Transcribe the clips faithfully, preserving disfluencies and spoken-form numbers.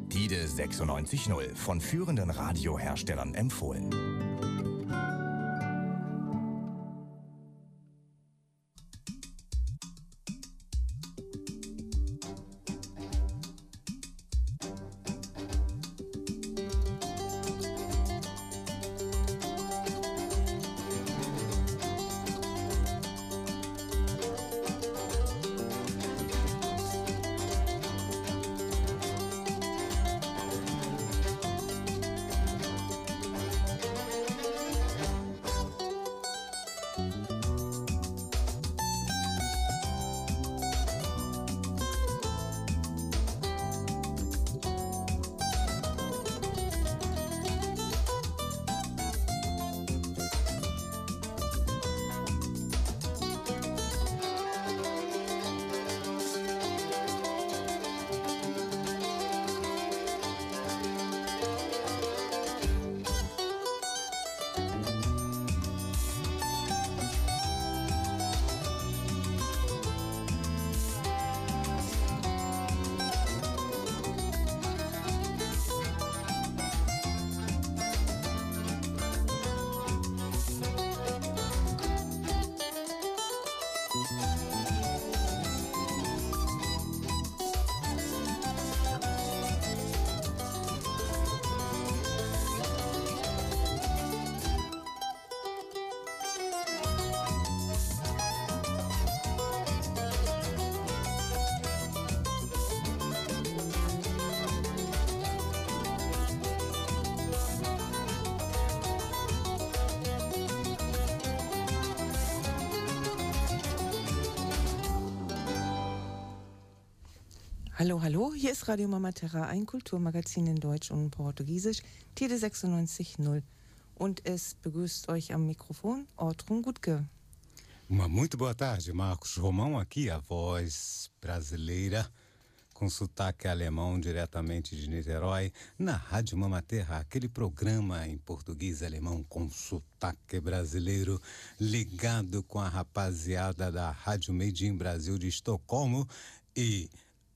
Tide sechsundneunzig Komma null, von führenden Radioherstellern empfohlen. Hallo, hallo, hier ist Radio Mama Terra, ein Kulturmagazin in Deutsch und Portugiesisch, Tide sechsundneunzig Komma null. Und es begrüßt euch am Mikrofon Ortrun Gutke. Uma muito boa tarde, Marcos Romão aqui, a voz brasileira com sotaque alemão diretamente de Niterói, na Rádio Mama Terra, aquele programa em português e alemão com sotaque brasileiro, ligado com a rapaziada da Rádio Made in Brasil de Estocolmo e,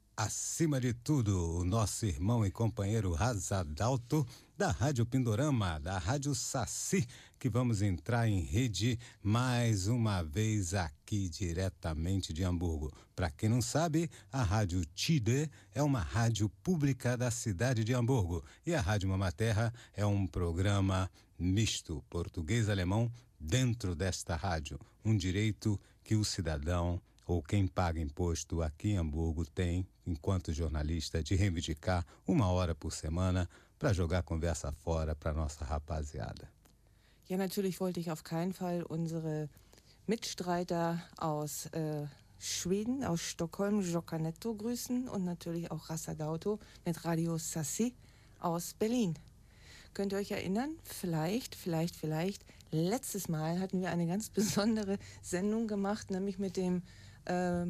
acima de tudo, o nosso irmão e companheiro Razadalto, da Rádio Pindorama, da Rádio Saci, que vamos entrar em rede mais uma vez aqui diretamente de Hamburgo. Para quem não sabe, a Rádio Tide é uma rádio pública da cidade de Hamburgo e a Rádio Mama Terra é um programa misto, português-alemão, dentro desta rádio. Um direito que o cidadão ou quem paga imposto aqui em Hamburgo tem, enquanto jornalista, de reivindicar uma hora por semana para jogar conversa fora para nossa rapaziada. Ja, natürlich wollte ich auf keinen Fall unsere Mitstreiter aus äh, Schweden, aus Stockholm, Giocanetto grüßen und natürlich auch Razadalto mit Radio Saci aus Berlin. Könnt ihr euch erinnern? Vielleicht, vielleicht, vielleicht, letztes Mal hatten wir eine ganz besondere Sendung gemacht, nämlich mit dem äh,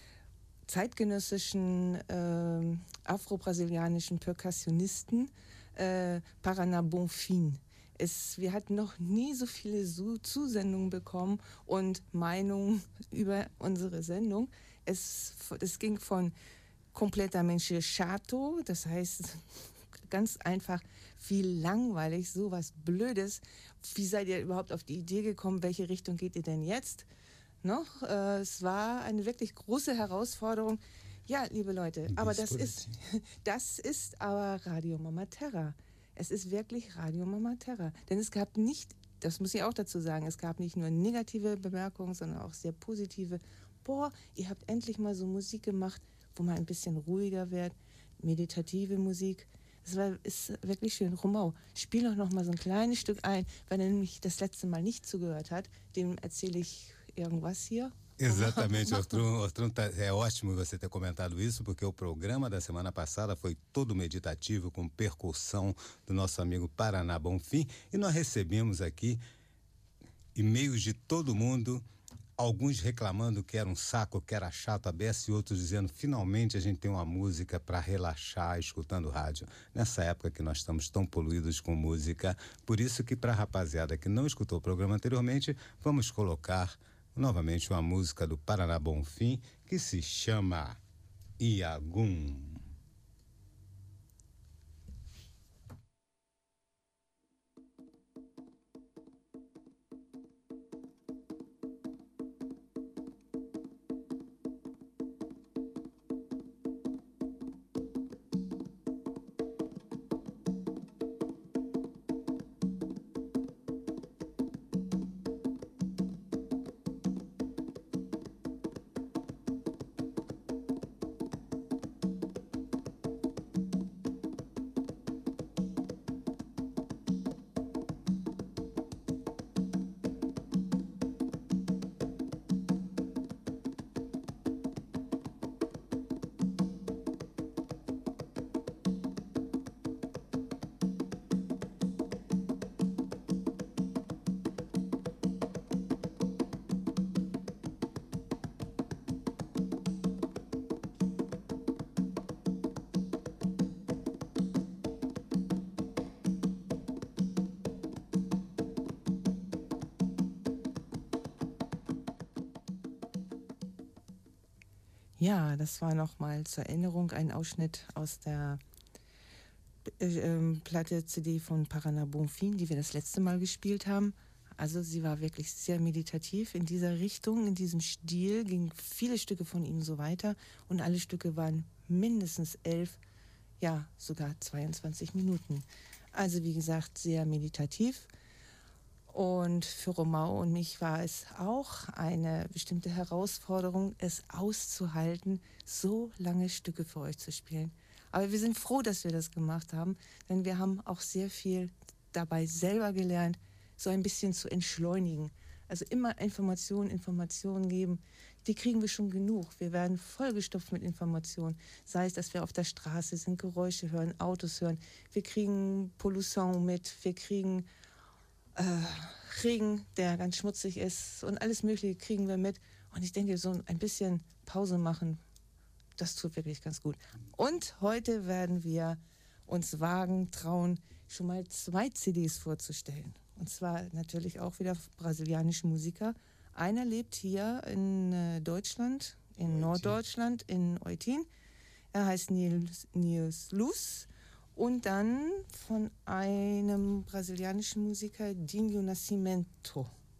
zeitgenössischen äh, afro-brasilianischen Perkussionisten äh, Paraná Bonfim. Es, wir hatten noch nie so viele Zusendungen bekommen und Meinungen über unsere Sendung. Es, es ging von completamente chato, das heißt ganz einfach viel langweilig, sowas Blödes. Wie seid ihr überhaupt auf die Idee gekommen? Welche Richtung geht ihr denn jetzt? Noch? Äh, es war eine wirklich große Herausforderung. Ja, liebe Leute, aber das ist, das ist aber Radio Mama Terra. Es ist wirklich Radio Mama Terra. Denn es gab nicht, das muss ich auch dazu sagen, es gab nicht nur negative Bemerkungen, sondern auch sehr positive. Boah, ihr habt endlich mal so Musik gemacht, wo man ein bisschen ruhiger wird, meditative Musik. Es war, ist wirklich schön. Romão, spiel doch noch mal so ein kleines Stück ein, weil er nämlich das letzte Mal nicht zugehört hat. Dem erzähle ich irgendwas hier. Exatamente, Ortrun, Ortrun tá, é ótimo você ter comentado isso, porque o programa da semana passada foi todo meditativo, com percussão do nosso amigo Paraná Bonfim, e nós recebemos aqui e-mails de todo mundo, alguns reclamando que era um saco, que era chato a beça, e outros dizendo, finalmente a gente tem uma música para relaxar escutando rádio. Nessa época que nós estamos tão poluídos com música, por isso que para a rapaziada que não escutou o programa anteriormente, vamos colocar novamente uma música do Paraná Bonfim que se chama Iagum. Ja, das war nochmal zur Erinnerung ein Ausschnitt aus der äh, Platte C D von Paraná Bonfim, die wir das letzte Mal gespielt haben. Also sie war wirklich sehr meditativ in dieser Richtung, in diesem Stil, gingen viele Stücke von ihnen so weiter und alle Stücke waren mindestens elf, ja sogar zweiundzwanzig Minuten. Also wie gesagt, sehr meditativ. Und für Romão und mich war es auch eine bestimmte Herausforderung, es auszuhalten, so lange Stücke für euch zu spielen. Aber wir sind froh, dass wir das gemacht haben, denn wir haben auch sehr viel dabei selber gelernt, so ein bisschen zu entschleunigen. Also immer Informationen, Informationen geben, die kriegen wir schon genug. Wir werden vollgestopft mit Informationen. Sei es, dass wir auf der Straße sind, Geräusche hören, Autos hören. Wir kriegen Pollution mit, wir kriegen Äh, Regen, der ganz schmutzig ist und alles Mögliche kriegen wir mit. Und ich denke, so ein bisschen Pause machen, das tut wirklich ganz gut. Und heute werden wir uns wagen, trauen, schon mal zwei C Ds vorzustellen. Und zwar natürlich auch wieder brasilianische Musiker. Einer lebt hier in äh, Deutschland, in Eutin. Norddeutschland, in Eutin. Er heißt Nils, Nils Luz. Und dann von einem brasilianischen Musiker, Dinho Nascimento.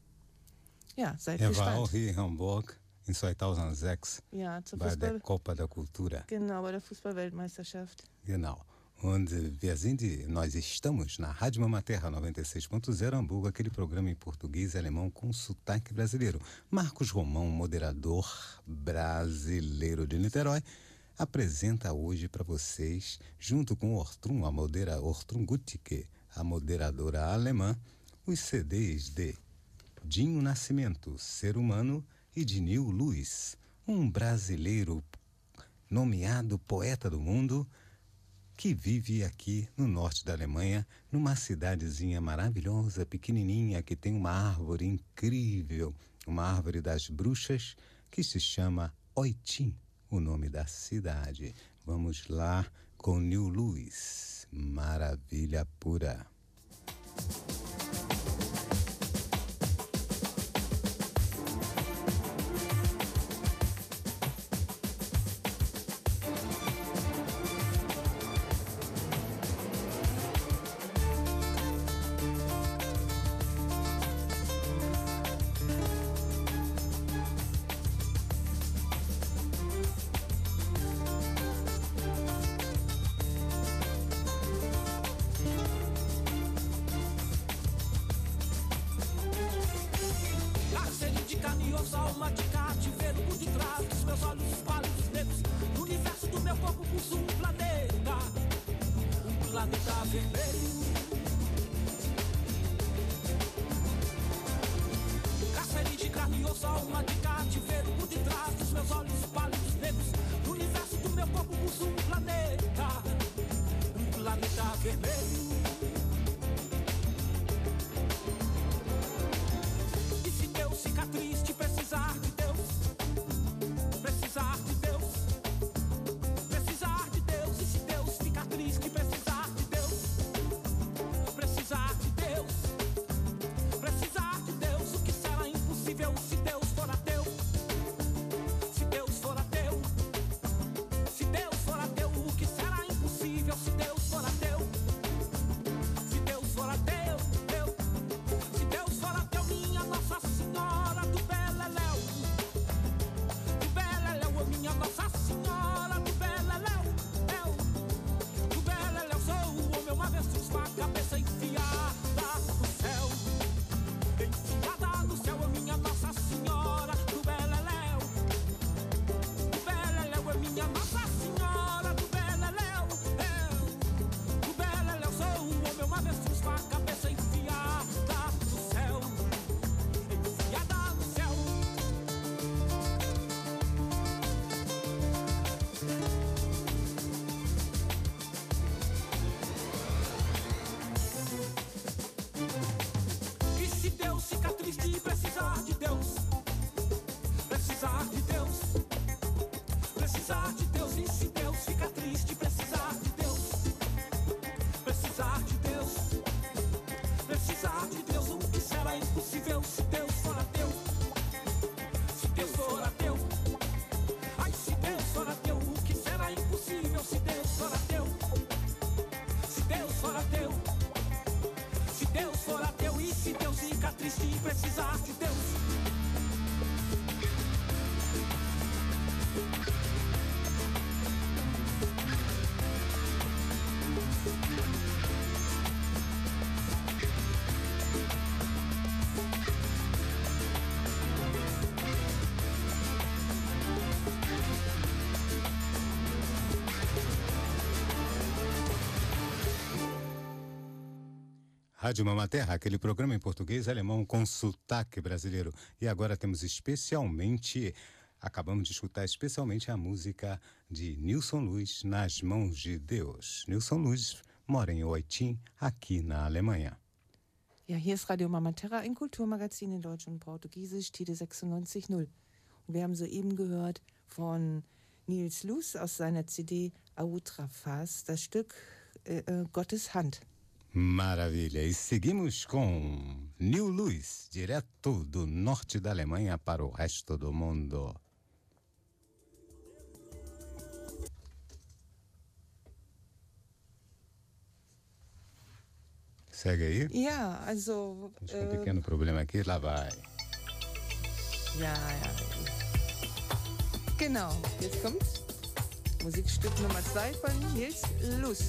Ja, seid er gespannt. Er war auch hier in Hamburg in zweitausendsechs ja, zur bei Fußball- der Copa da Cultura. Genau, bei der Fußball-Weltmeisterschaft. Genau. Und wir sind, nós estamos na Rádio Mama Terra noventa e seis ponto zero Hamburgo, aquele programa em português e alemão com sotaque brasileiro. Marcos Romão, moderador brasileiro de Niterói, apresenta hoje para vocês, junto com Ortrun, a modera, Ortrun Gutticke, a moderadora alemã, os C Ds de Dinho Nascimento, Ser Humano, e de Nil Luz, um brasileiro nomeado Poeta do Mundo, que vive aqui no norte da Alemanha, numa cidadezinha maravilhosa, pequenininha, que tem uma árvore incrível, uma árvore das bruxas, que se chama Eutin, o nome da cidade. Vamos lá com Nil Luz, maravilha pura. Rádio Mama Terra, aquele programa em português e alemão com sotaque brasileiro. E agora temos especialmente, acabamos de escutar especialmente a música de Nilson Luiz, Nas Mãos de Deus. Nilson Luiz mora em Eutin, aqui na Alemanha. Ja, hier ist Radio Mama Terra, ein Kulturmagazin in Deutsch und Portugiesisch, T D sechsundneunzig null. Und wir haben soeben gehört von Nils Luz aus seiner C D A Outra Face, das Stück äh, Gottes Hand. Maravilha! E seguimos com Nil Luz, direto do norte da Alemanha para o resto do mundo. Segue aí? Ja, also... Temos um äh, pequeno problema aqui, lá vai. Ja, ja. Genau, jetzt kommt Musikstück Nummer zwei von Nils Luz.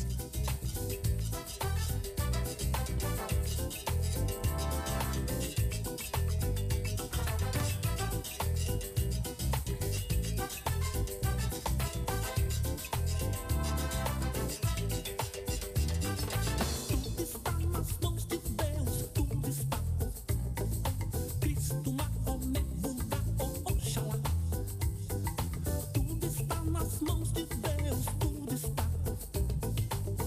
Tudo está nas mãos de Deus, tudo está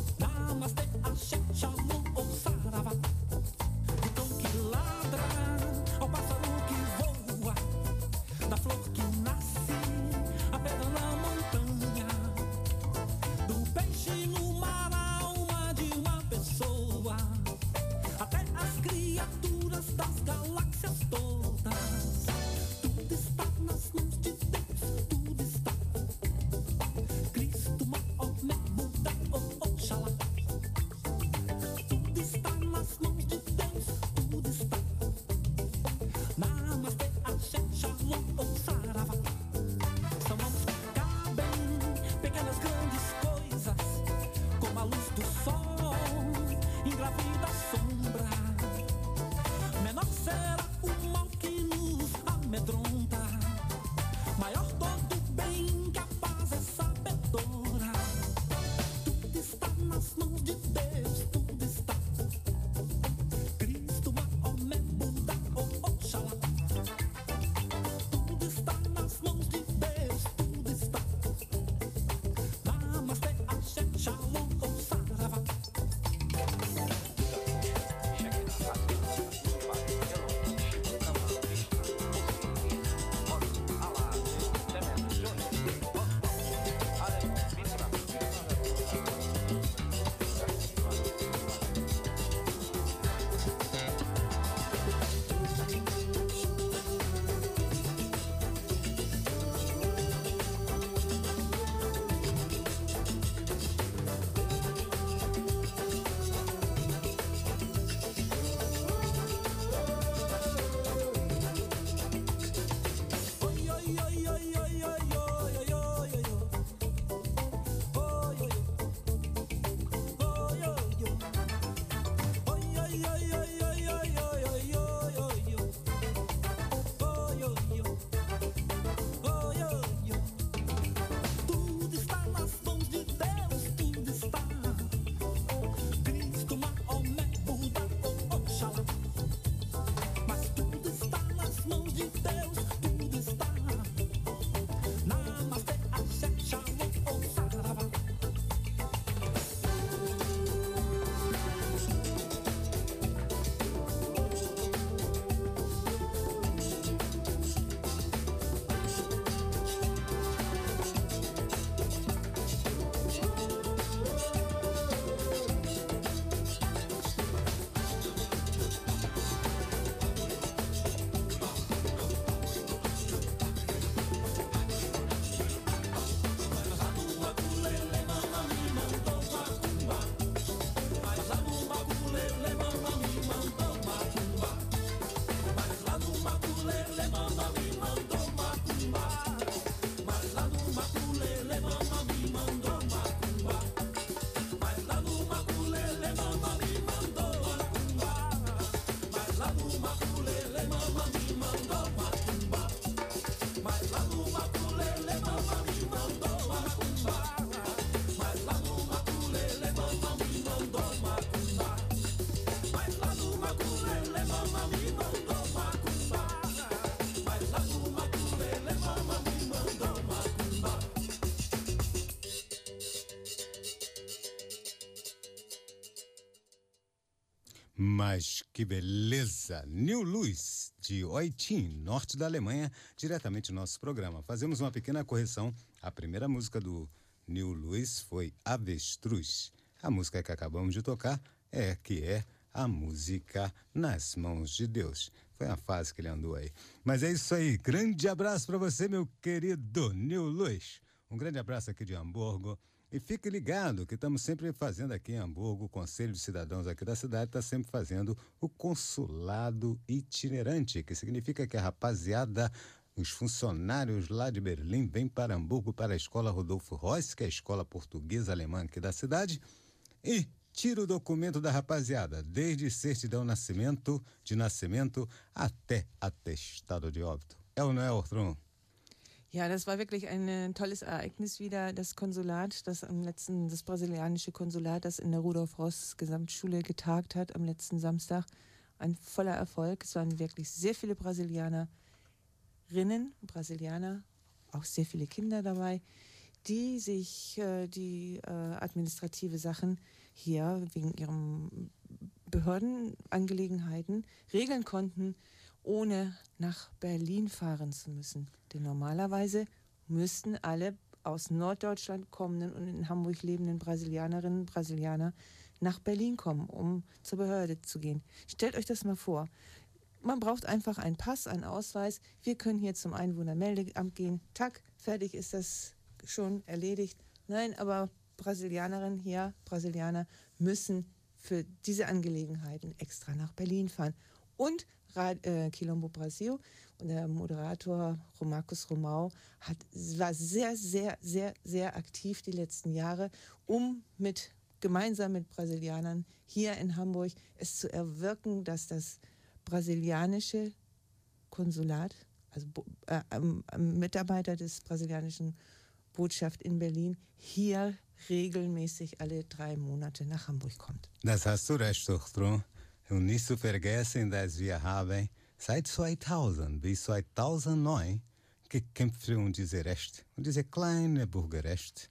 Mas que beleza! New Luz, de Eutin, norte da Alemanha, diretamente no nosso programa. Fazemos uma pequena correção. A primeira música do New Luz foi Avestruz. A música que acabamos de tocar é que é a música Nas Mãos de Deus. Foi a fase que ele andou aí. Mas é isso aí. Grande abraço para você, meu querido New Luz. Um grande abraço aqui de Hamburgo. E fique ligado que estamos sempre fazendo aqui em Hamburgo, o Conselho de Cidadãos aqui da cidade está sempre fazendo o consulado itinerante, que significa que a rapaziada, os funcionários lá de Berlim vêm para Hamburgo, para a Escola Rodolfo Reuss, que é a escola portuguesa alemã aqui da cidade, e tira o documento da rapaziada, desde certidão nascimento, de nascimento até atestado de óbito. É ou não é, Ortron? Ja, das war wirklich ein tolles Ereignis wieder. Das Konsulat, das am letzten, das brasilianische Konsulat, das in der Rudolf-Ross-Gesamtschule getagt hat am letzten Samstag. Ein voller Erfolg. Es waren wirklich sehr viele Brasilianerinnen, Brasilianer, auch sehr viele Kinder dabei, die sich äh, die äh, administrative Sachen hier wegen ihren Behördenangelegenheiten regeln konnten, ohne nach Berlin fahren zu müssen. Denn normalerweise müssten alle aus Norddeutschland kommenden und in Hamburg lebenden Brasilianerinnen und Brasilianer nach Berlin kommen, um zur Behörde zu gehen. Stellt euch das mal vor. Man braucht einfach einen Pass, einen Ausweis. Wir können hier zum Einwohnermeldeamt gehen. Tack, fertig ist das schon erledigt. Nein, aber Brasilianerinnen hier, Brasilianer müssen für diese Angelegenheiten extra nach Berlin fahren. Und äh, Quilombo Brasil und der Moderator Marcos Romau hat, war sehr, sehr, sehr, sehr aktiv die letzten Jahre, um mit, gemeinsam mit Brasilianern hier in Hamburg es zu erwirken, dass das brasilianische Konsulat, also äh, äh, Mitarbeiter des brasilianischen Botschaft in Berlin, hier regelmäßig alle drei Monate nach Hamburg kommt. Das hast du recht, Ortron. Und nicht zu vergessen, dass wir haben seit zweitausend bis zweitausendneun gekämpft um diese Recht, um diese kleine Bürgerrecht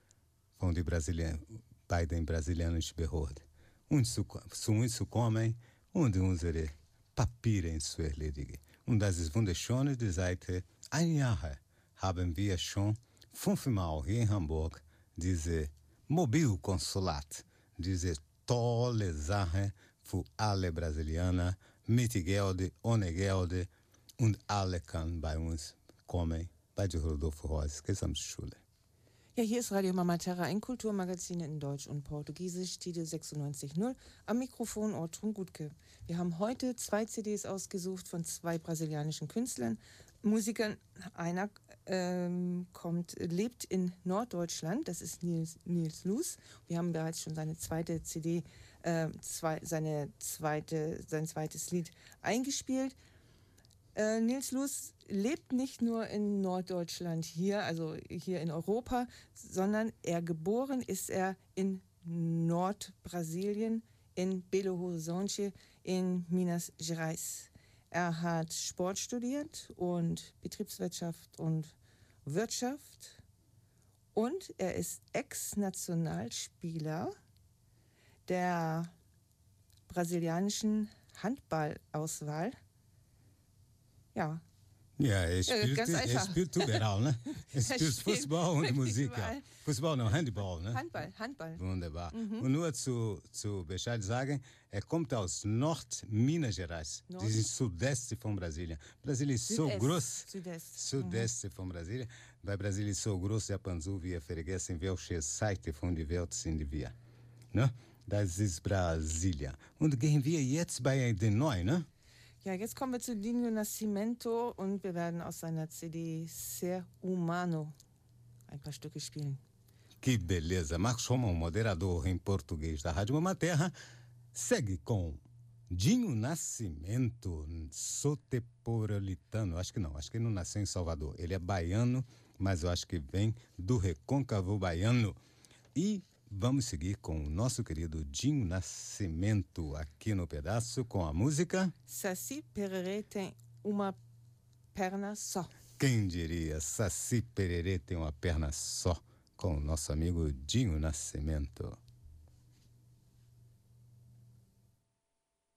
von den Brasilianern, bei den brasilianischen Behörden. Und zu, zu uns zu kommen und unsere Papiere zu erledigen. Und das ist wunderschön, die Seite, ein Jahr haben wir schon fünfmal hier in Hamburg diese Mobilkonsulat, diese tolle Sache für alle Brasilianer mit Geld, ohne Geld und alle können bei uns kommen, bei der Rodolfo Reuss Gesamtschule. Ja, hier ist Radio Mama Terra, ein Kulturmagazin in Deutsch und Portugiesisch, Studio sechsundneunzig Komma null, am Mikrofon Ortrun Gutke. Wir haben heute zwei C Ds ausgesucht von zwei brasilianischen Künstlern, Musikern. Einer ähm, kommt, lebt in Norddeutschland, das ist Nils, Nils Luz. Wir haben bereits schon seine zweite C D, äh, zwei, seine zweite, sein zweites Lied eingespielt. Äh, Nils Luz lebt nicht nur in Norddeutschland hier, also hier in Europa, sondern er geboren ist er in Nordbrasilien, in Belo Horizonte, in Minas Gerais. Er hat Sport studiert und Betriebswirtschaft und Wirtschaft und er ist Ex-Nationalspieler der brasilianischen Handballauswahl. Ja. Ja, er spielt, ganz er spielt überall, ne? Er spielt Fußball und Musik. Ja. Fußball, no, Handball, ne? Handball, Handball. Wunderbar. Mhm. Und nur zu, zu Bescheid sagen, er kommt aus Nord-Minas Gerais. Nord? Das ist Sudeste von Brasilien. Brasilien ist so groß. Südest. Sudeste mhm. von Brasilien. Bei Brasilien ist so groß, Japan, so wir vergessen, welche Seite von der Welt sind wir. Ne? Das ist Brasilien. Und gehen wir jetzt bei den Neuen, ne? Ja, jetzt kommen wir zu Dinho Nascimento und wir werden aus seiner C D Ser Humano ein paar Stücke spielen. Que beleza! Marcos Romão, moderador em português da Rádio Mama Terra, segue com Dinho Nascimento, soteporolitano. Acho que não, acho que ele não nasceu em Salvador. Ele é baiano, mas eu acho que vem do Recôncavo Baiano. E vamos seguir com o nosso querido Dinho Nascimento aqui no pedaço com a música Saci Pererê tem uma perna só. Quem diria, Saci Pererê tem uma perna só, com o nosso amigo Dinho Nascimento.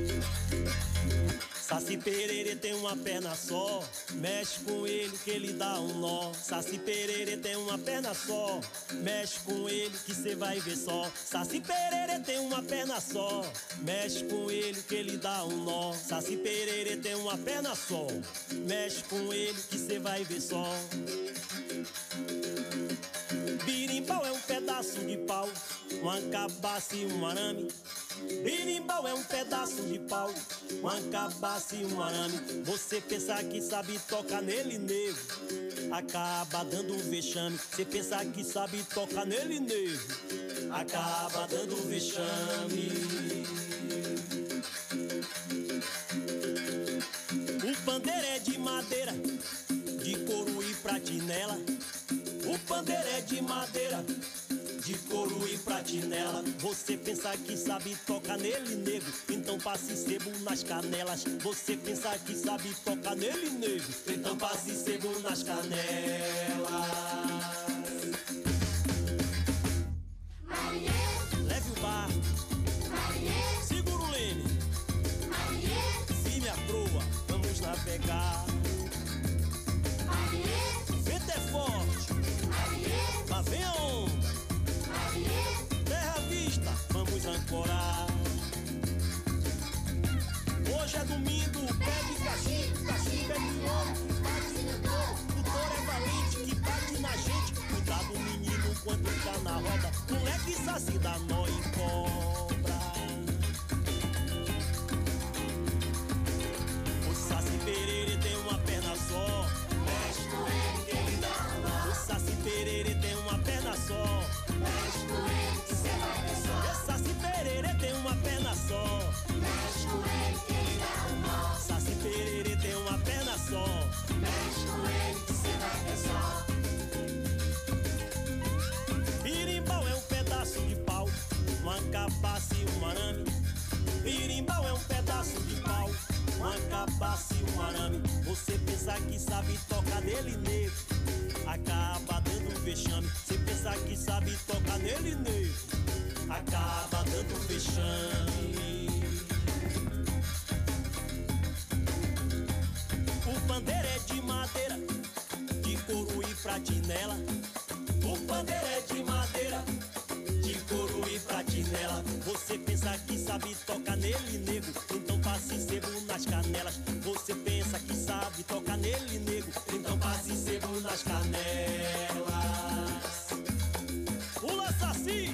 Saci Pererê tem uma perna só, mexe com ele que ele dá um nó. Saci Pererê tem uma perna só, mexe com ele que cê vai ver só. Saci Pererê tem uma perna só, mexe com ele que ele dá um nó. Saci Pererê tem uma perna só, mexe com ele que cê vai ver só. Birimbau é um pedaço de pau, uma cabaça e um arame. Birimbau é um pedaço de pau, uma cabaça e um arame. Você pensa que sabe tocar nele, nego, acaba dando um vexame. Você pensa que sabe tocar nele, nego, acaba dando um vexame. O pandeiro é de madeira, de couro e pratinela. O pandeiro é de madeira, de couro e pratinela. Você pensa que sabe tocar nele, nego, então passe sebo nas canelas. Você pensa que sabe tocar nele, nego, então passe sebo nas canelas. Marinheiro, leve o bar. Marinheiro, segura o leme. Marinheiro, firme a proa, vamos navegar. Marinheiro, vento é forte. Marinheiro, lá vem a onda. Terra à vista, vamos ancorar. Hoje é domingo, pegue cachimbo, cachimbo é de ouro, bate no touro. O touro é valente que bate na gente. Cuidado, menino, quando tá na roda. Moleque saci dá nó e cobra. O Saci Pererê tem uma perna só, mexe com ele que ele dá um nó. O Saci Pererê tem uma perna só, mexe com ele que cê vai ver só. O Saci Pererê tem uma perna só, mexe com ele que ele dá um nó. Saci Pererê tem uma perna só, mexe com ele que cê vai ver só. Birimbau é um pedaço de pau, uma cabaça e um arame. Birimbau é um pedaço de pau, uma cabaça e um arame. Você pensa que sabe tocar nele, nego, acaba dando um vexame. Você pensa que sabe tocar nele, nego, acaba dando um vexame. O pandeiro é de madeira, de couro e pratinela. O pandeiro é de madeira, de couro e pratinela. Você pensa que sabe tocar nele, nego, então passe sebo nas canelas. Você pensa que sabe tocar nele, nego, então passe sebo nas canelas. Pula, Saci!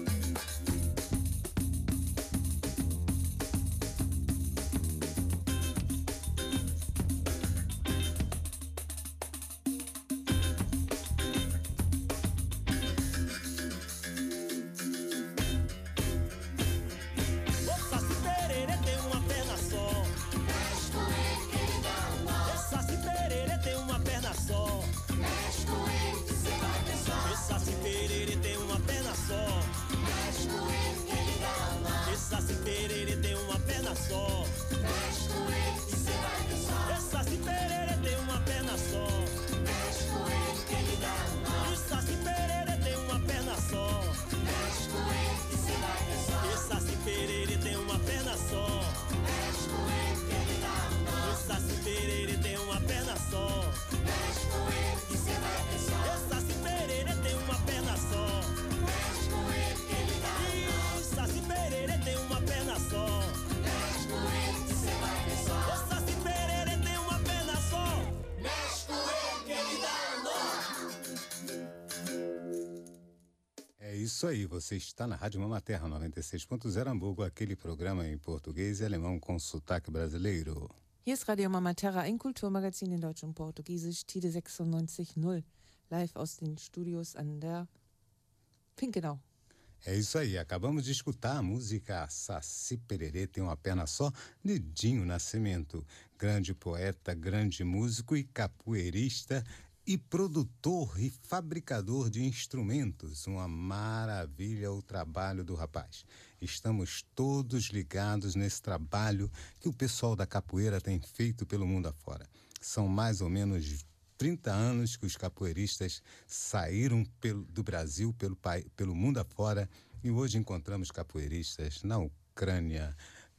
Isso aí, você está na Rádio Mama Terra noventa e seis ponto zero Hamburgo, aquele programa em português e alemão com sotaque brasileiro. Hier ist Radio Mama Terra, ein Kulturmagazin in Deutsch und Portugiesisch, Tide sechsundneunzig null, live aus den Studios an der Pinkenau. É isso aí, acabamos de escutar a música Saci Pererê tem uma perna só, de Dinho Nascimento, grande poeta, grande músico e capoeirista e produtor e fabricador de instrumentos. Uma maravilha o trabalho do rapaz. Estamos todos ligados nesse trabalho que o pessoal da capoeira tem feito pelo mundo afora. São mais ou menos trinta anos que os capoeiristas saíram pelo, do Brasil pelo, pelo mundo afora, e hoje encontramos capoeiristas na Ucrânia,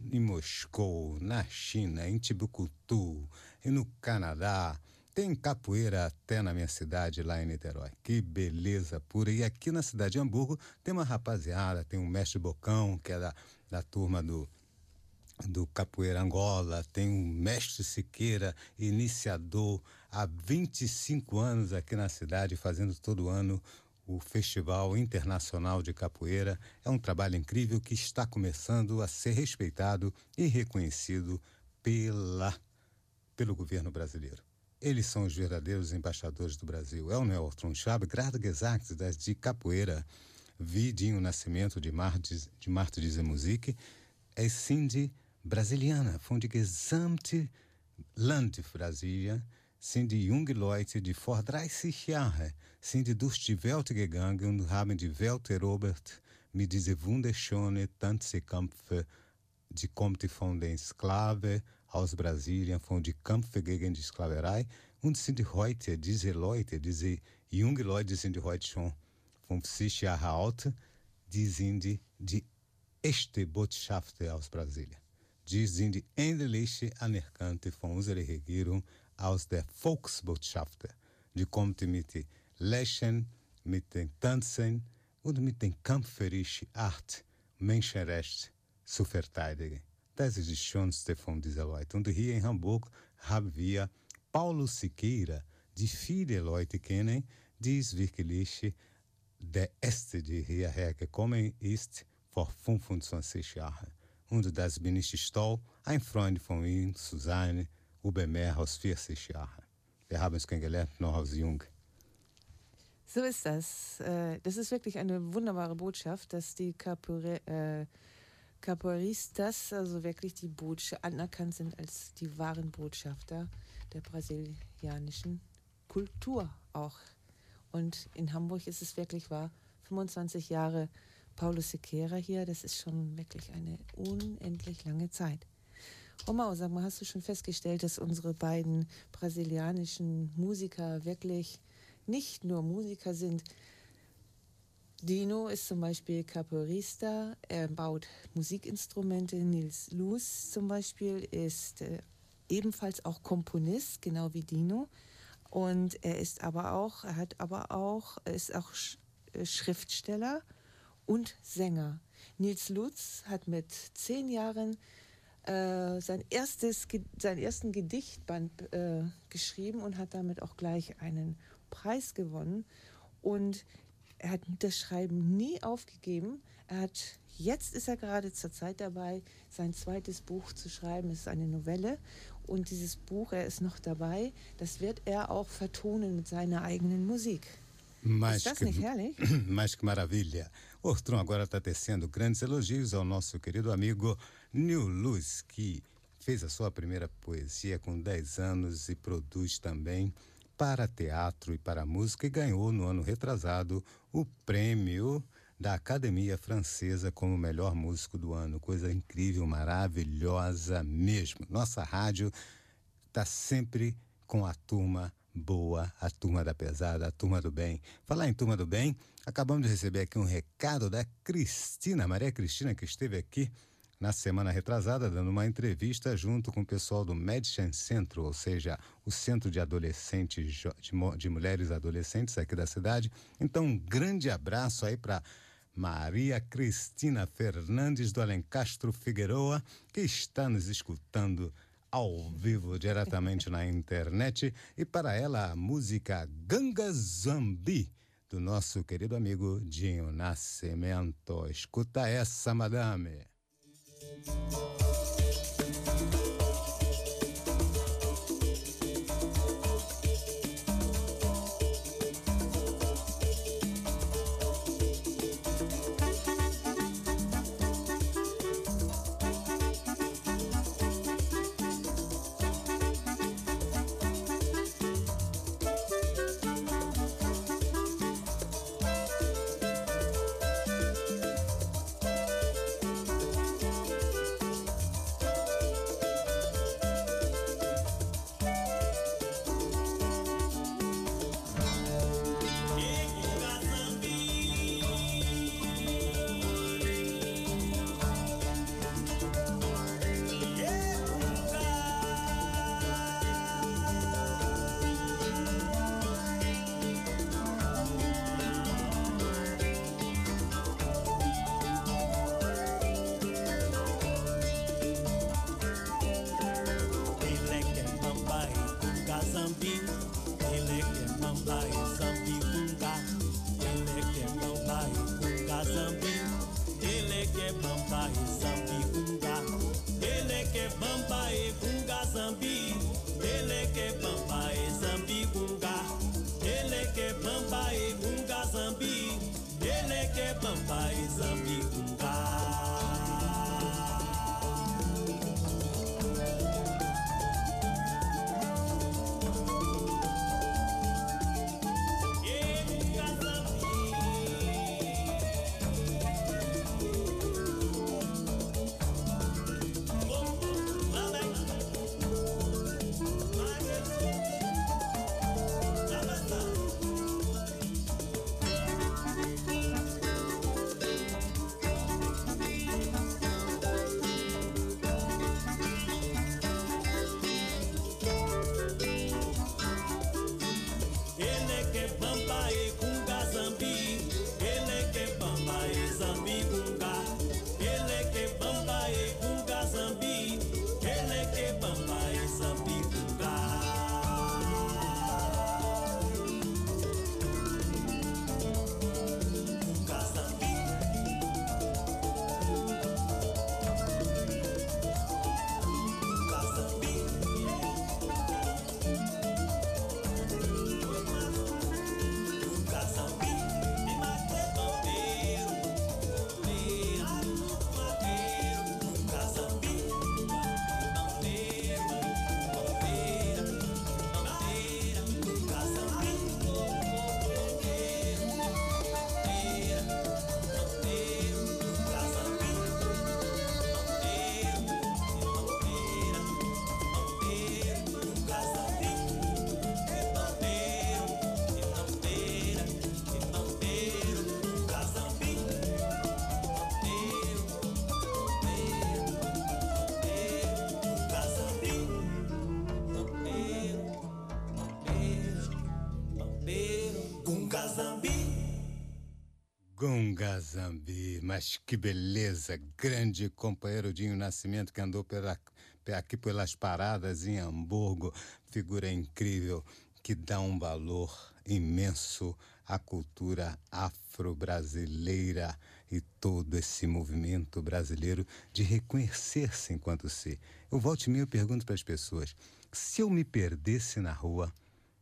em Moscou, na China, em Timbuktu e no Canadá. Tem capoeira até na minha cidade, lá em Niterói. Que beleza pura. E aqui na cidade de Hamburgo tem uma rapaziada, tem um mestre Bocão, que é da, da turma do, do Capoeira Angola, tem um mestre Siqueira, iniciador há vinte e cinco anos aqui na cidade, fazendo todo ano o Festival Internacional de Capoeira. É um trabalho incrível que está começando a ser respeitado e reconhecido pela, pelo governo brasileiro. Eles são os verdadeiros embaixadores do Brasil. É o Nelson Schab, gerade gesagt, dass die Capoeira, wie die o nascimento de Marte, de Marte diese Musik, es sind die Brasilianer, von die gesamte Land Brasília, sind die junge Leute, die vor dreißig Jahren sind die durch die Welt gegangen und haben die Welt erobert mit diese wunderschönen Tanzkämpfe, die kommt von den Sklaven aus Brasilien, von die Kämpfe gegen die Sklaverei, und sind heute, diese Leute, diese junge Leute sind heute schon fünfzig Jahre alt, die sind die, die echte Botschafter aus Brasilien. Die sind endlich anerkannt von unserer Regierung aus der Volksbotschafter. Die kommt mit Lächeln, mit den Tanzen und mit den kämpferischen Art, Menschenrechte zu verteidigen. Das ist die schönste von dieser Leute. Und hier in Hamburg haben wir Paulo Siqueira, die viele Leute kennen, die ist wirklich der erste, der hierher gekommen ist vor fünfundzwanzig Jahren. Und das bin ich stolz, ein Freund von ihm, Susanne, über mehr als vierzig Jahre. Wir haben uns kennengelernt, noch als jung. So ist das. Das ist wirklich eine wunderbare Botschaft, dass die Capoeira, äh, Capoeiristas, also wirklich die Botschaft, anerkannt sind als die wahren Botschafter der brasilianischen Kultur auch. Und in Hamburg ist es wirklich wahr, fünfundzwanzig Jahre Paulo Siqueira hier, das ist schon wirklich eine unendlich lange Zeit. Romao, sag mal, hast du schon festgestellt, dass unsere beiden brasilianischen Musiker wirklich nicht nur Musiker sind? Dino ist zum Beispiel Capoeirista, er baut Musikinstrumente. Nils Luz zum Beispiel ist äh, ebenfalls auch Komponist, genau wie Dino. Und er ist aber auch, er hat aber auch, er ist auch Sch- äh, Schriftsteller und Sänger. Nils Luz hat mit zehn Jahren äh, sein erstes, seinen ersten Gedichtband äh, geschrieben und hat damit auch gleich einen Preis gewonnen. Und er hat das Schreiben nie aufgegeben. Er hat, jetzt ist er gerade zur Zeit dabei, sein zweites Buch zu schreiben. Es ist eine Novelle. Und dieses Buch, er ist noch dabei, das wird er auch vertonen mit seiner eigenen Musik. Mas ist das que, nicht herrlich? Mas que maravilha. O Ortron agora está tecendo grandes elogios ao nosso querido amigo Nil Luz, que fez a sua primeira poesia com dez anos e produz também para teatro e para música, e ganhou no ano retrasado o prêmio da Academia Francesa como melhor músico do ano. Coisa incrível, maravilhosa mesmo. Nossa rádio está sempre com a turma boa, a turma da pesada, a turma do bem. Falar em turma do bem, acabamos de receber aqui um recado da Cristina, Maria Cristina, que esteve aqui na semana retrasada, dando uma entrevista junto com o pessoal do Medicine Centro, ou seja, o Centro de Adolescentes, de, de Mulheres Adolescentes aqui da cidade. Então, um grande abraço aí para Maria Cristina Fernandes do Alencastro Figueroa, que está nos escutando ao vivo, diretamente na internet. E para ela, a música Ganga Zambi, do nosso querido amigo Dinho Nascimento. Escuta essa, madame. Gunga Zambi, mas que beleza, grande companheiro Dinho Nascimento, que andou pela, aqui pelas paradas em Hamburgo, figura incrível, que dá um valor imenso à cultura afro-brasileira e todo esse movimento brasileiro de reconhecer-se enquanto ser. Eu volto e meio pergunto para as pessoas, se eu me perdesse na rua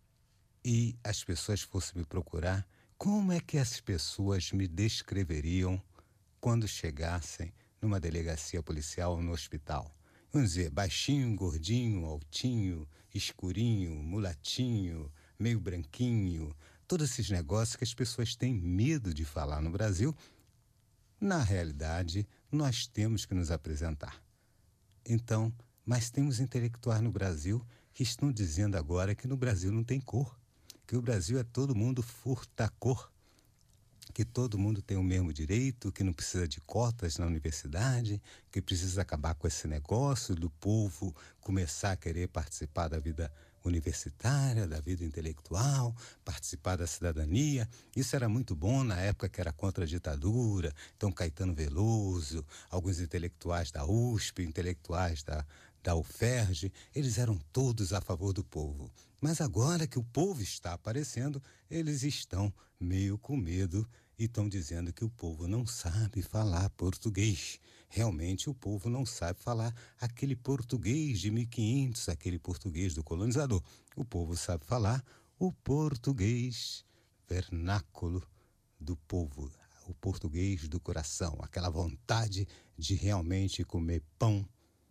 e as pessoas fossem me procurar, como é que as pessoas me descreveriam quando chegassem numa delegacia policial ou no hospital? Vamos dizer, baixinho, gordinho, altinho, escurinho, mulatinho, meio branquinho, todos esses negócios que as pessoas têm medo de falar no Brasil. Na realidade, nós temos que nos apresentar. Então, mas temos intelectuais no Brasil que estão dizendo agora que no Brasil não tem cor, que o Brasil é todo mundo furta-cor, que todo mundo tem o mesmo direito, que não precisa de cotas na universidade, que precisa acabar com esse negócio do povo começar a querer participar da vida universitária, da vida intelectual, participar da cidadania. Isso era muito bom na época que era contra a ditadura. Então, Caetano Veloso, alguns intelectuais da U S P, intelectuais da, da U F R J, eles eram todos a favor do povo. Mas agora que o povo está aparecendo, eles estão meio com medo e estão dizendo que o povo não sabe falar português. Realmente o povo não sabe falar aquele português de mil e quinhentos, aquele português do colonizador. O povo sabe falar o português vernáculo do povo, o português do coração, aquela vontade de realmente comer pão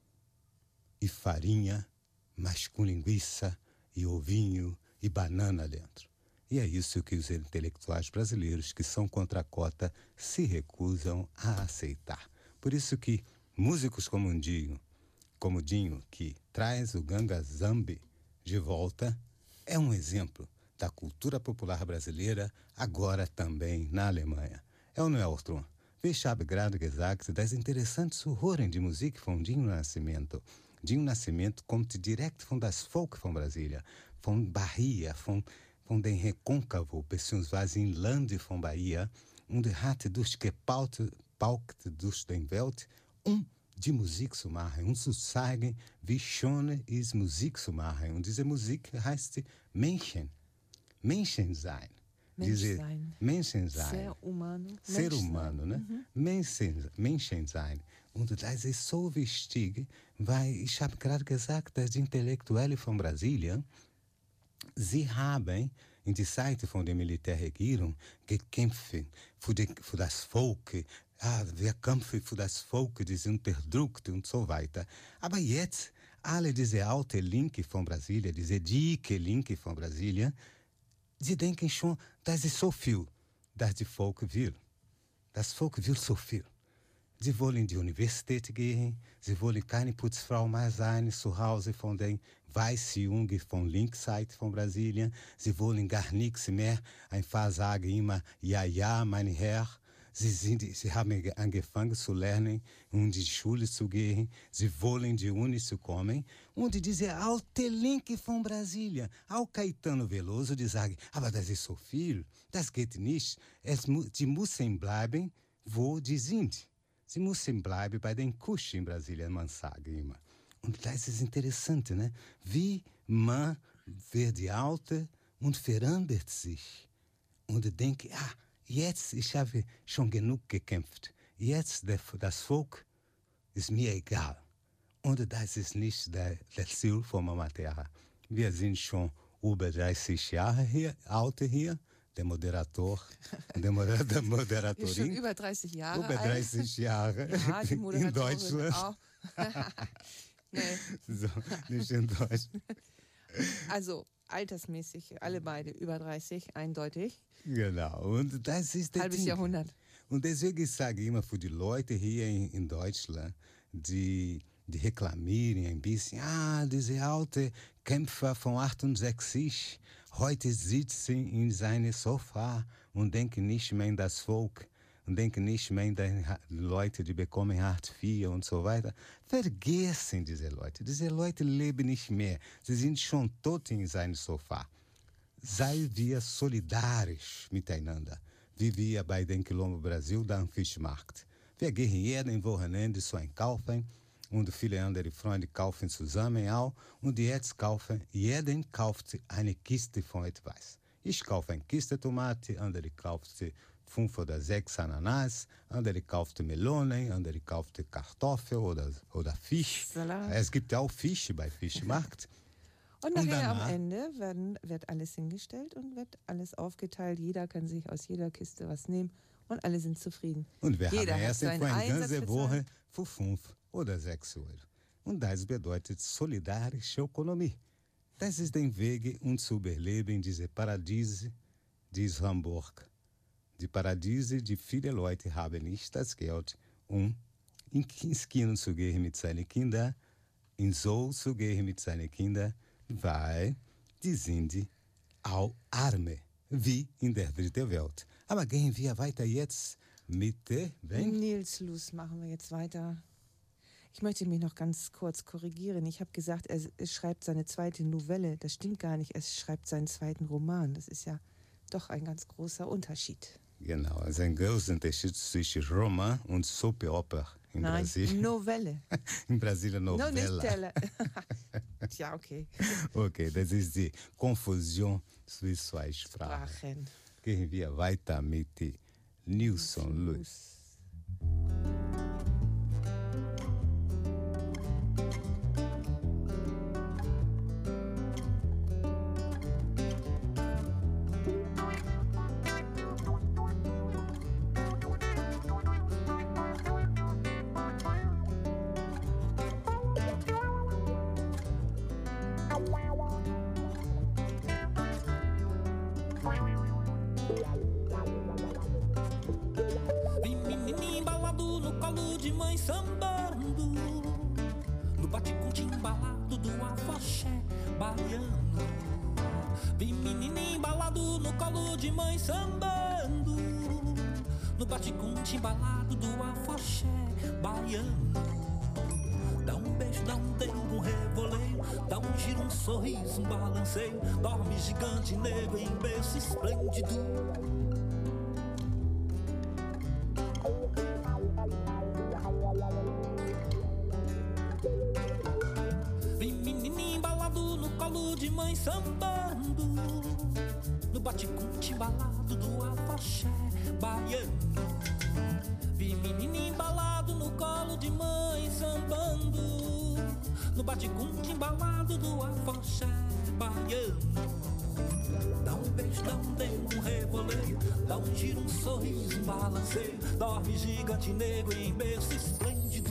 e farinha, mas com linguiça e ovinho e banana dentro. E é isso que os intelectuais brasileiros que são contra a cota se recusam a aceitar. Por isso que músicos como o Dinho, como Dinho, que traz o Gunga Zambi de volta, é um exemplo da cultura popular brasileira, agora também na Alemanha. É ou não é, Ortron? Ich habe gerade gesagt, das interessante zu hören die Musik von Dinho Nascimento. Dinho Nascimento kommt direkt von das Folk von Brasília, von Bahia, von, von den Recôncavo, beziehungsweise in Lande von Bahia, und hat durchgepaukt durch den Welt, um die Musik zu machen, um zu zeigen, wie schön ist Musik zu machen. Und diese Musik heißt Menschen, Menschen sein. Diese Menschen sein. Ser humano. Ser humano, né? Uhum. Menschen, Menschen sein. Und das ist so wichtig, weil ich habe gerade gesagt, dass die Intellektuellen von Brasilien, sie haben in die Seite von der Militärregierung gekämpft für, die, für das Volk. Ah, wir kämpfen für das Volk, die sind unterdrückt und so weiter. Aber jetzt, alle diese alte Linke von Brasilien, diese dicke Linke von Brasilien, sie denken schon, das ist so viel, dass die Volk will. Das Volk will so viel. Sie wollen in die Universität gehen, sie wollen keine Putzfrau mehr sein zu Hause von den Weißjungen von Linksseite von Brasilien. Sie wollen gar nichts mehr einfach sagen immer, ja, ja, mein Herr. Sie, sind, sie haben angefangen zu lernen, um die Schule zu gehen. Sie wollen die Uni zu kommen. Und diese alte Linke von Brasilien, auch Caetano Veloso, die sagen, aber das ist so viel, das geht nicht. Es, die müssen bleiben, wo die sind. Sie müssen bleiben bei den Kusch in Brasilien, man sagt immer. Und das ist interessant, ne? Wie man wird alt und verändert sich. Und denkt, ah, jetzt, ich habe schon genug gekämpft. Jetzt, das Volk ist mir egal. Und das ist nicht der, der Ziel von Mama Terra. Wir sind schon über dreißig Jahre hier, alt hier. Der Moderator, der Moderatorin. Schon über dreißig Jahre Über dreißig Jahre ja, die in Deutschland. Auch. Nee. So, nicht in Deutschland. Also altersmäßig, alle beide über dreißig, eindeutig. Genau, und das ist der Halbes Ding. Jahrhundert. Und deswegen sage ich immer für die Leute hier in, in Deutschland, die, die reklamieren ein bisschen, ah, diese alte Kämpfer von achtundsechzig, heute sitzen in seinem Sofa und denken nicht mehr in das Volk und denken nicht mehr in die Leute, die bekommen Hartz vier und so weiter. Vergessen diese Leute. Diese Leute leben nicht mehr. Sie sind schon tot in seinem Sofa. Seien wir solidarisch miteinander. vivia bei den Quilombo Brasil da Fischmarkt. Wir gehen jeden Wochenende so einkaufen und viele andere Freunde kaufen zusammen auch und jetzt kaufen, jeden kauft eine Kiste von etwas. Ich kaufe eine Kiste Tomate, andere kauft fünf oder sechs Ananas, andere kauft Melone, andere kauft Kartoffel oder, oder Fisch. Salat. Es gibt auch Fische bei Fischmarkt. Und nachher Und danach, am Ende werden, wird alles hingestellt und wird alles aufgeteilt. Jeder kann sich aus jeder Kiste was nehmen und alle sind zufrieden. Und wir Jeder haben hat erst seinen eine Einsatz ganze bezahlt. Woche für fünf oder sechs Euro. Und das bedeutet solidarische Ökonomie. Das ist der Weg, um zu überleben, diese Paradiese, dies Hamburg. Die Paradiese, die viele Leute haben nicht das Geld, um ins Kino zu gehen mit seinen Kindern, ins Zoo zu gehen mit seinen Kindern, weil die sind auch Arme, wie in der dritten Welt. Aber gehen wir weiter jetzt mit der Nils Luz machen wir jetzt weiter. Ich möchte mich noch ganz kurz korrigieren. Ich habe gesagt, er, er schreibt seine zweite Novelle. Das stimmt gar nicht. Er schreibt seinen zweiten Roman. Das ist ja doch ein ganz großer Unterschied. Genau, es ist ein großer Unterschied zwischen Roman und Soap-Opera in Nein, Brasilien. Novelle. In Brasilien Novella. No, nicht Tele. Ja, okay. Okay, das ist die Konfusion zwischen zwei Sprachen. Sprachen. Gehen wir weiter mit Nilson Luz. Vi menininho embalado no colo de mãe sambando, no bate-conte embalado do afoxé baiano. Vi menininho embalado no colo de mãe sambando, no bate-conte embalado do afoxé baiano. Dá um beijo, dá um dengo, um revoleio, dá um giro, um sorriso, um balanceio. Dorme gigante, negro em berço esplêndido. Vi menininho embalado no colo de mãe sambando, no bate-conte embalado do afoxé baiano. Vi menininho embalado no colo de mãe sambando, no bate-conte embalado do afoxé baiano. Dá um beijo, dá um dengo, um revoleio, dá um giro, um sorriso, um balanceio. Dorme gigante negro em berço esplêndido.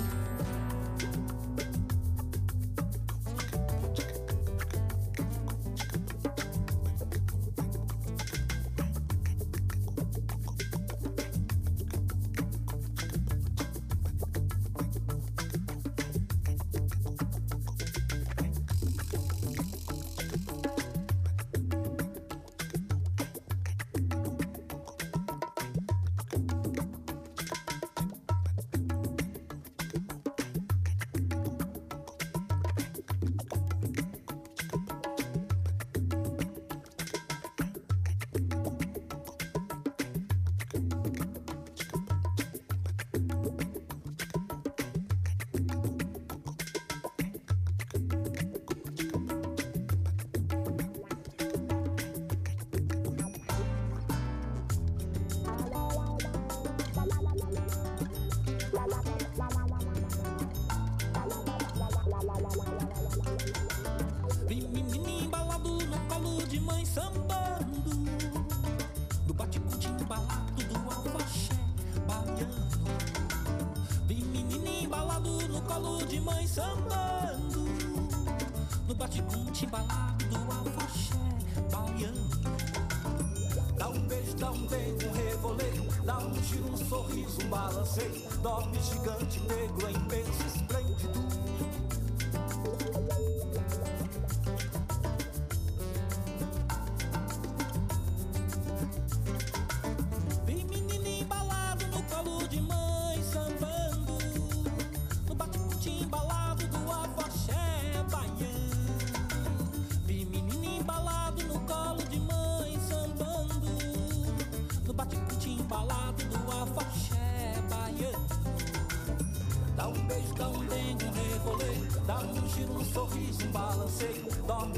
Vi menininho embalado no colo de mãe sambando, no bate-conte embalado do afoxé baiano. Vi menininho embalado no colo de mãe sambando, no bate-conte embalado do afoxé baiano. Dá um beijo, dá um dengo, um revoleio, dá um giro, um sorriso, um balanceio. Dorme gigante negro em berço esplêndido. Vi menininho embalado no colo de mãe sambando, no bate-conte embalado do afoxé baiano. Vi menininho embalado no colo de mãe sambando, no bate-conte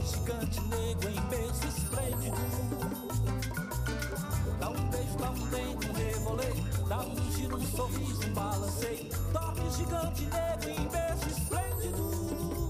gigante negro em berço esplêndido. Dá um beijo, dá um dente, um rebolê, dá um giro, um sorriso, um balanceio. Dorme gigante negro em berço esplêndido.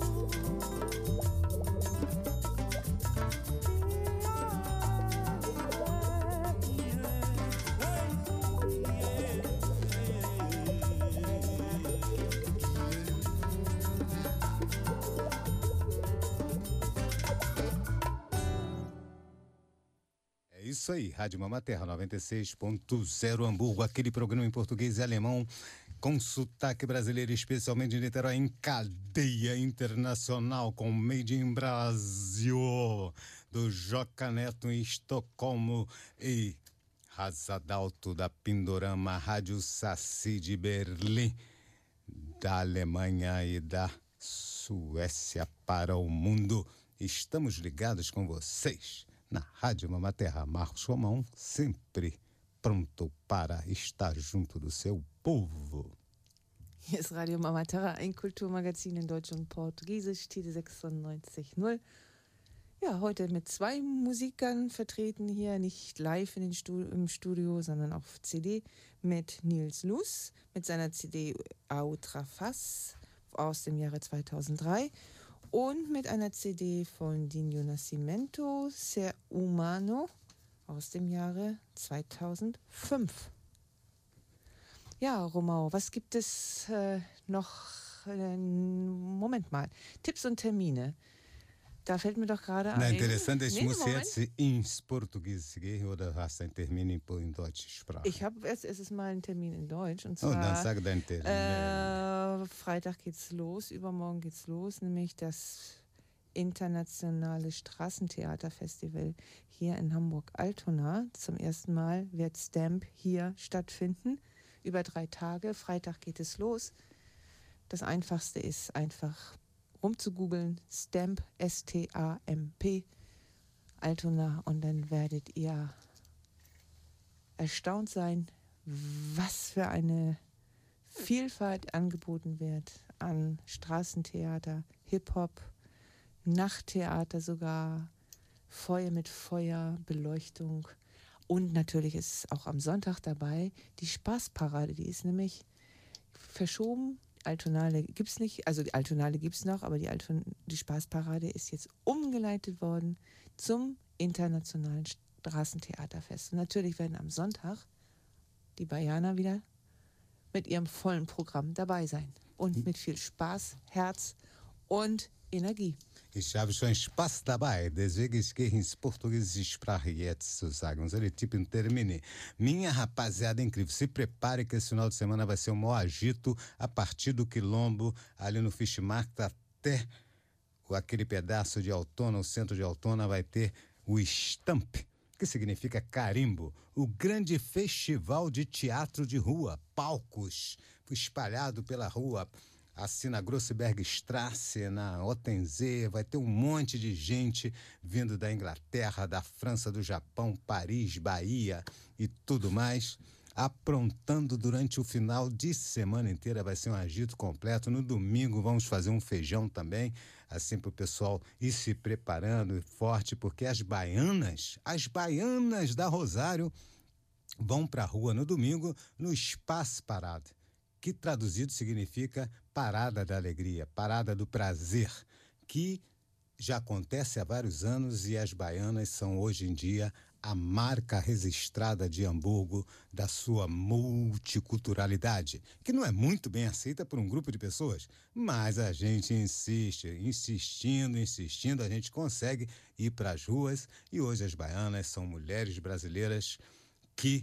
Isso aí, Rádio Mamaterra noventa e seis ponto zero Hamburgo, aquele programa em português e alemão com sotaque brasileiro, especialmente de Niterói, em cadeia internacional com Made in Brasil, do Joca Neto em Estocolmo e Razadalto da Pindorama, Rádio Saci de Berlim, da Alemanha e da Suécia para o mundo. Estamos ligados com vocês na Rádio Mamaterra. Marcos Romão, sempre pronto para estar junto do seu povo. Hier ist Radio Mamaterra, ein Kulturmagazin in Deutsch und Portugiesisch, T D sechsundneunzig null. Ja, heute mit zwei Musikern vertreten hier, nicht live in den Stu- im Studio, sondern auf C D, mit Nils Luz, mit seiner C D Outra Face aus dem Jahre zweitausenddrei. Und mit einer C D von Dinho Nascimento, Ser Humano, aus dem Jahre zweitausendfünf. Ja, Romao, was gibt es äh, noch? Äh, Moment mal, Tipps und Termine. Da fällt mir doch gerade ein... Na, interessant, ich nee, muss Moment. jetzt ins Portugies gehen, oder hast du einen Termin in, in deutscher Sprache? Ich habe erst erstes Mal einen Termin in Deutsch. Und Oh, zwar, dann sag deinen Termin. Äh, Freitag geht's los, übermorgen geht's los, nämlich das internationale Straßentheaterfestival hier in Hamburg-Altona. Zum ersten Mal wird Stamp hier stattfinden, über drei Tage. Freitag geht es los. Das Einfachste ist einfach rumzugoogeln, Stamp, S T A M P, Altona, und dann werdet ihr erstaunt sein, was für eine Vielfalt angeboten wird an Straßentheater, Hip-Hop, Nachttheater sogar, Feuer mit Feuer, Beleuchtung. Und natürlich ist auch am Sonntag dabei die Spaßparade, die ist nämlich verschoben. Altonale gibt es nicht, also die Altonale gibt es noch, aber die, Alton, die Spaßparade ist jetzt umgeleitet worden zum internationalen Straßentheaterfest. Und natürlich werden am Sonntag die Baianer wieder mit ihrem vollen Programm dabei sein. Und mit viel Spaß, Herz und Energie. Ich habe schon Spaß dabei, deswegen ich gehe ins Portugiesische Sprache jetzt zu sagen. Unsere Tippen termine. Minha rapaziada incrível, se prepare que esse final de semana vai ser um maior agito a partir do Quilombo, ali no Fish Market até aquele pedaço de Altona, o centro de Altona vai ter o Stamp, que significa carimbo, o grande festival de teatro de rua, palcos espalhado pela rua, assim na Grossbergstrasse, na Otensee, vai ter um monte de gente vindo da Inglaterra, da França, do Japão, Paris, Bahia e tudo mais, aprontando durante o final de semana inteira. Vai ser um agito completo. No domingo vamos fazer um feijão também, assim para o pessoal ir se preparando forte, porque as baianas, as baianas da Rosário vão para a rua no domingo no Espaço Parada, que traduzido significa Parada da Alegria, Parada do Prazer, que já acontece há vários anos, e as baianas são hoje em dia a marca registrada de Hamburgo da sua multiculturalidade, que não é muito bem aceita por um grupo de pessoas, mas a gente insiste, insistindo, insistindo, a gente consegue ir para as ruas, e hoje as baianas são mulheres brasileiras que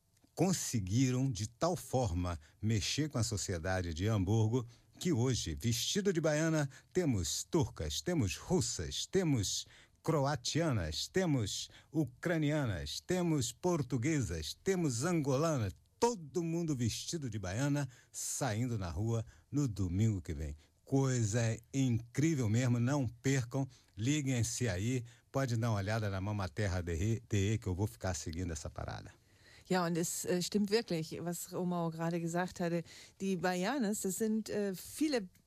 conseguiram de tal forma mexer com a sociedade de Hamburgo que hoje, vestido de baiana, temos turcas, temos russas, temos croatianas, temos ucranianas, temos portuguesas, temos angolanas, todo mundo vestido de baiana saindo na rua no domingo que vem. Coisa incrível mesmo, não percam, liguem-se aí, pode dar uma olhada na Mamaterra punto de que eu vou ficar seguindo essa parada. Ja, und es äh, stimmt wirklich, was Romao gerade gesagt hatte. Die Baianas, das sind äh, viele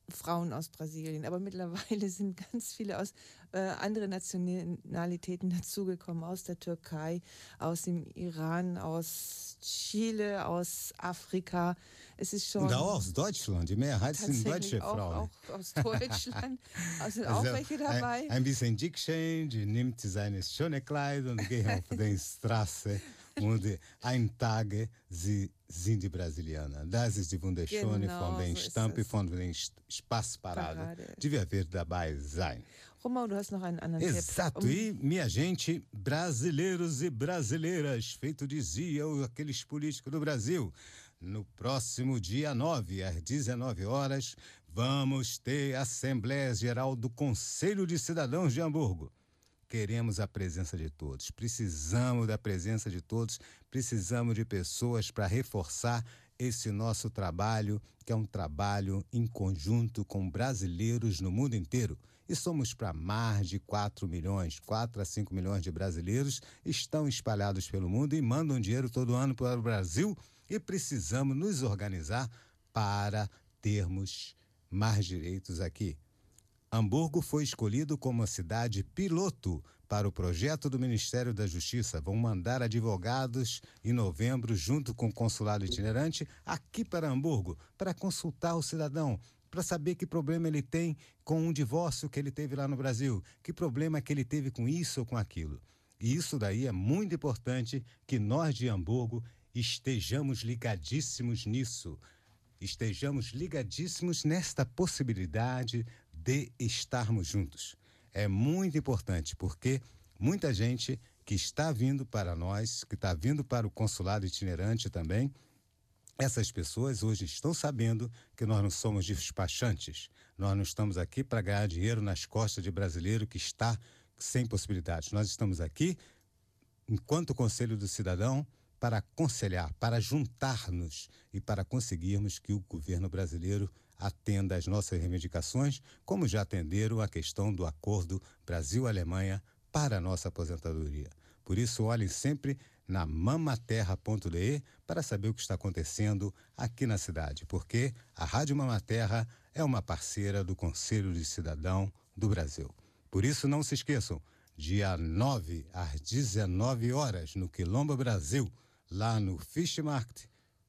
Frauen aus Brasilien, aber mittlerweile sind ganz viele aus äh, anderen Nationalitäten dazugekommen, aus der Türkei, aus dem Iran, aus Chile, aus Afrika. Es ist schon... Und auch aus Deutschland, die Mehrheit sind deutsche auch, Frauen. Auch aus Deutschland, also auch welche dabei. Ein, ein bisschen Dick-Change, nimmt seine schöne Kleidung und geht auf die Straße. Und ein Tag, sie sind die Brasilianer. Das ist die wunderschöne Genau, von den so Stampe, von den Spaßparade. Parade. Devia ver dabei sein. Romão, du hast noch einen anderen Exato, Tipp. Um, e minha gente, brasileiros e brasileiras, feito dizia aqueles políticos do Brasil, no próximo dia nove, às dezenove horas, vamos ter a Assembleia Geral do Conselho de Cidadãos de Hamburgo. Queremos a presença de todos, precisamos da presença de todos, precisamos de pessoas para reforçar esse nosso trabalho, que é um trabalho em conjunto com brasileiros no mundo inteiro. E somos para mais de quatro milhões, quatro a cinco milhões de brasileiros estão espalhados pelo mundo e mandam dinheiro todo ano para o Brasil e precisamos nos organizar para termos mais direitos aqui. Hamburgo foi escolhido como a cidade piloto para o projeto do Ministério da Justiça. Vão mandar advogados em novembro, junto com o consulado itinerante, aqui para Hamburgo, para consultar o cidadão, para saber que problema ele tem com um divórcio que ele teve lá no Brasil, que problema que ele teve com isso ou com aquilo. E isso daí é muito importante que nós de Hamburgo estejamos ligadíssimos nisso, estejamos ligadíssimos nesta possibilidade de estarmos juntos. É muito importante, porque muita gente que está vindo para nós, que está vindo para o consulado itinerante também, essas pessoas hoje estão sabendo que nós não somos despachantes. Nós não estamos aqui para ganhar dinheiro nas costas de brasileiro que está sem possibilidades. Nós estamos aqui, enquanto Conselho do Cidadão, para aconselhar, para juntar-nos e para conseguirmos que o governo brasileiro atenda às nossas reivindicações, como já atenderam a questão do acordo Brasil-Alemanha para a nossa aposentadoria. Por isso, olhem sempre na mamaterra ponto de para saber o que está acontecendo aqui na cidade, porque a Rádio Mamaterra é uma parceira do Conselho de Cidadão do Brasil. Por isso, não se esqueçam, dia nove às dezenove horas, no Quilombo Brasil, lá no Fish Market,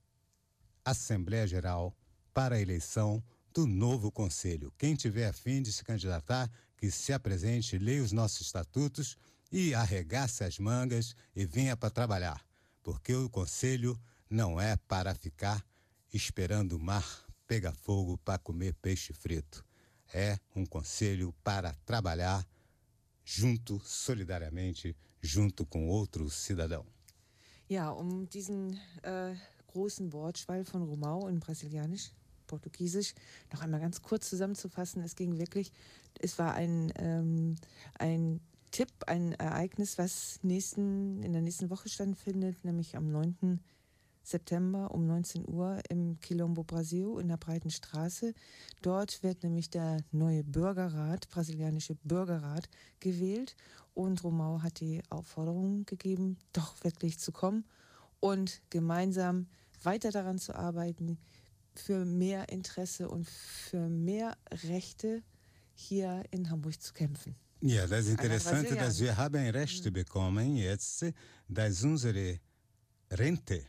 Assembleia Geral para a eleição do novo Conselho. Quem tiver a fim de se candidatar, que se apresente, leia os nossos estatutos e arregace as mangas e venha para trabalhar, porque o Conselho não é para ficar esperando o mar pegar fogo para comer peixe frito. É um Conselho para trabalhar junto, solidariamente, junto com outro cidadão. Ja, um diesen äh, großen Wortschwall von Romão in Brasilianisch, Portugiesisch, noch einmal ganz kurz zusammenzufassen. Es ging wirklich, es war ein, ähm, ein Tipp, ein Ereignis, was nächsten, in der nächsten Woche stattfindet, nämlich am neunten September um neunzehn Uhr im Quilombo Brasil in der Breiten Straße. Dort wird nämlich der neue Bürgerrat, brasilianische Bürgerrat, gewählt. Und Romão hat die Aufforderung gegeben, doch wirklich zu kommen und gemeinsam weiter daran zu arbeiten, für mehr Interesse und für mehr Rechte hier in Hamburg zu kämpfen. Ja, das Interessante, dass wir haben Rechte bekommen jetzt, dass unsere Rente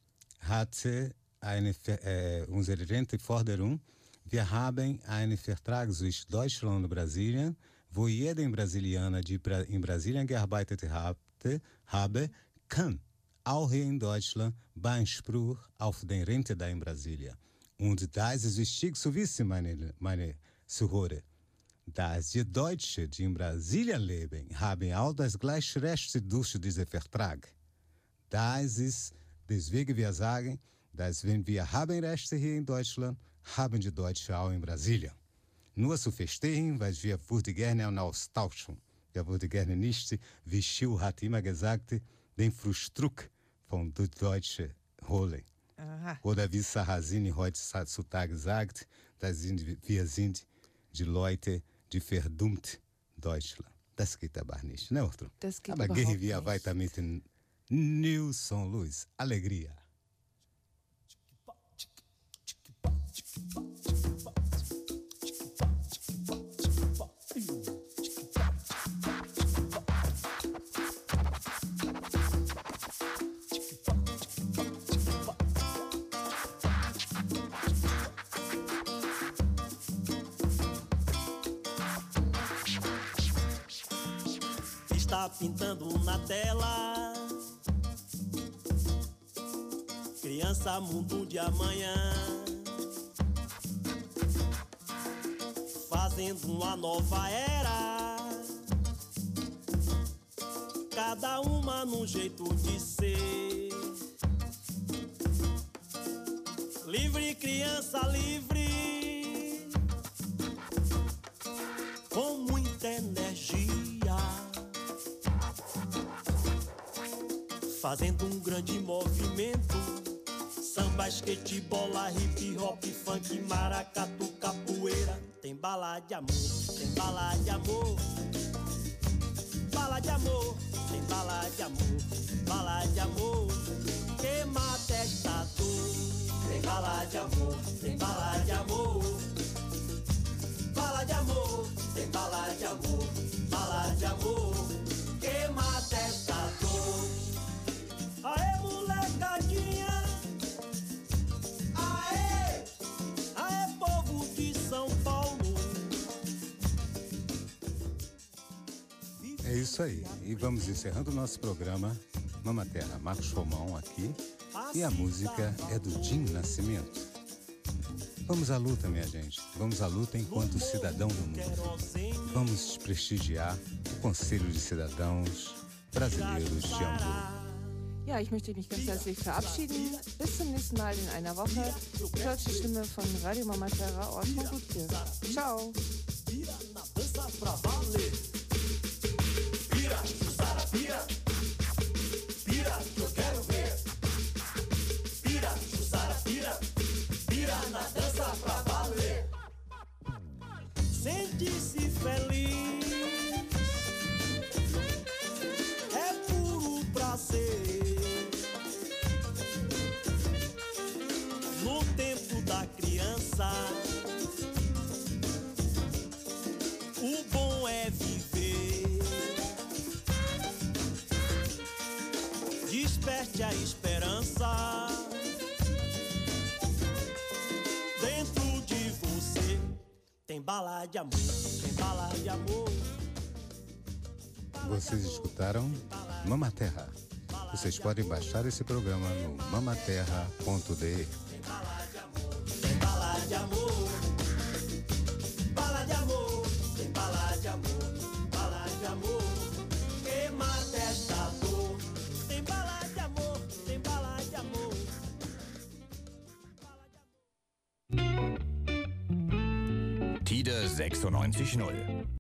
hat eine, äh, unsere Renteforderung, wir haben einen Vertrag zwischen Deutschland und Brasilien, wo jeder Brasilianer, die in Brasilien gearbeitet hat, habe, kann auch hier in Deutschland Beanspruch auf die Rente da in Brasília. Und das ist wichtig zu wissen, meine, meine Zuhörer, dass die Deutschen, die in Brasilien leben, haben auch das gleiche Recht durch diesen Vertrag. Das ist, deswegen wir sagen, dass wenn wir haben Rechte hier in Deutschland, haben die Deutschen auch in Brasilien. Nur zu verstehen, weil wir würden gerne austauschen. Wir würden gerne nicht, wie Schill hat immer gesagt, den Frühstück von den Deutschen holen. Aha. Oder wie Sarrazin heutzutage sagt, dass wir sind die Leute, die verdammt Deutschland. Das geht aber nicht, ne, outro? Das geht aber überhaupt gehen wir nicht. weiter mit dem Nilson Luiz. Alegria. está pintando na tela. Criança, mundo de amanhã, fazendo uma nova era, cada uma num jeito de ser. Livre, criança, livre, com muita energia, fazendo um grande movimento. Samba, skate, bola, hip hop, funk, maracatu, capoeira. Tem bala de amor, tem bala de amor, bala de amor, tem bala de amor, bala de amor, queima testador. Tem bala de amor, tem bala de amor, bala de amor, tem bala de amor, bala de amor, queima testador. Aê, molecadinha, aê, aê, povo de São Paulo. É isso aí. E vamos encerrando o nosso programa Mamaterra. Marcos Romão aqui. E a música é do Dinho Nascimento. Vamos à luta, minha gente. Vamos à luta enquanto cidadão do mundo. Vamos desprestigiar o Conselho de Cidadãos Brasileiros de Hamburgo. Ja, ich möchte mich ganz herzlich verabschieden. Bis zum nächsten Mal in einer Woche. Hört die Stimme von Radio Mamaterra aus Mongutje. Ciao. Sente-se feliz, é puro prazer. No tempo da criança, o bom é viver. Desperte a esperança dentro de você. Tem bala de amor, tem bala de amor. Vocês escutaram Mamaterra. Vocês podem baixar esse programa no mamaterra ponto d e. Tem bala de amor, tem bala de amor, bala de amor, tem bala de amor, bala de amor, queima testador. Tem bala de amor, tem bala de amor. Tide sechsundneunzig Komma null.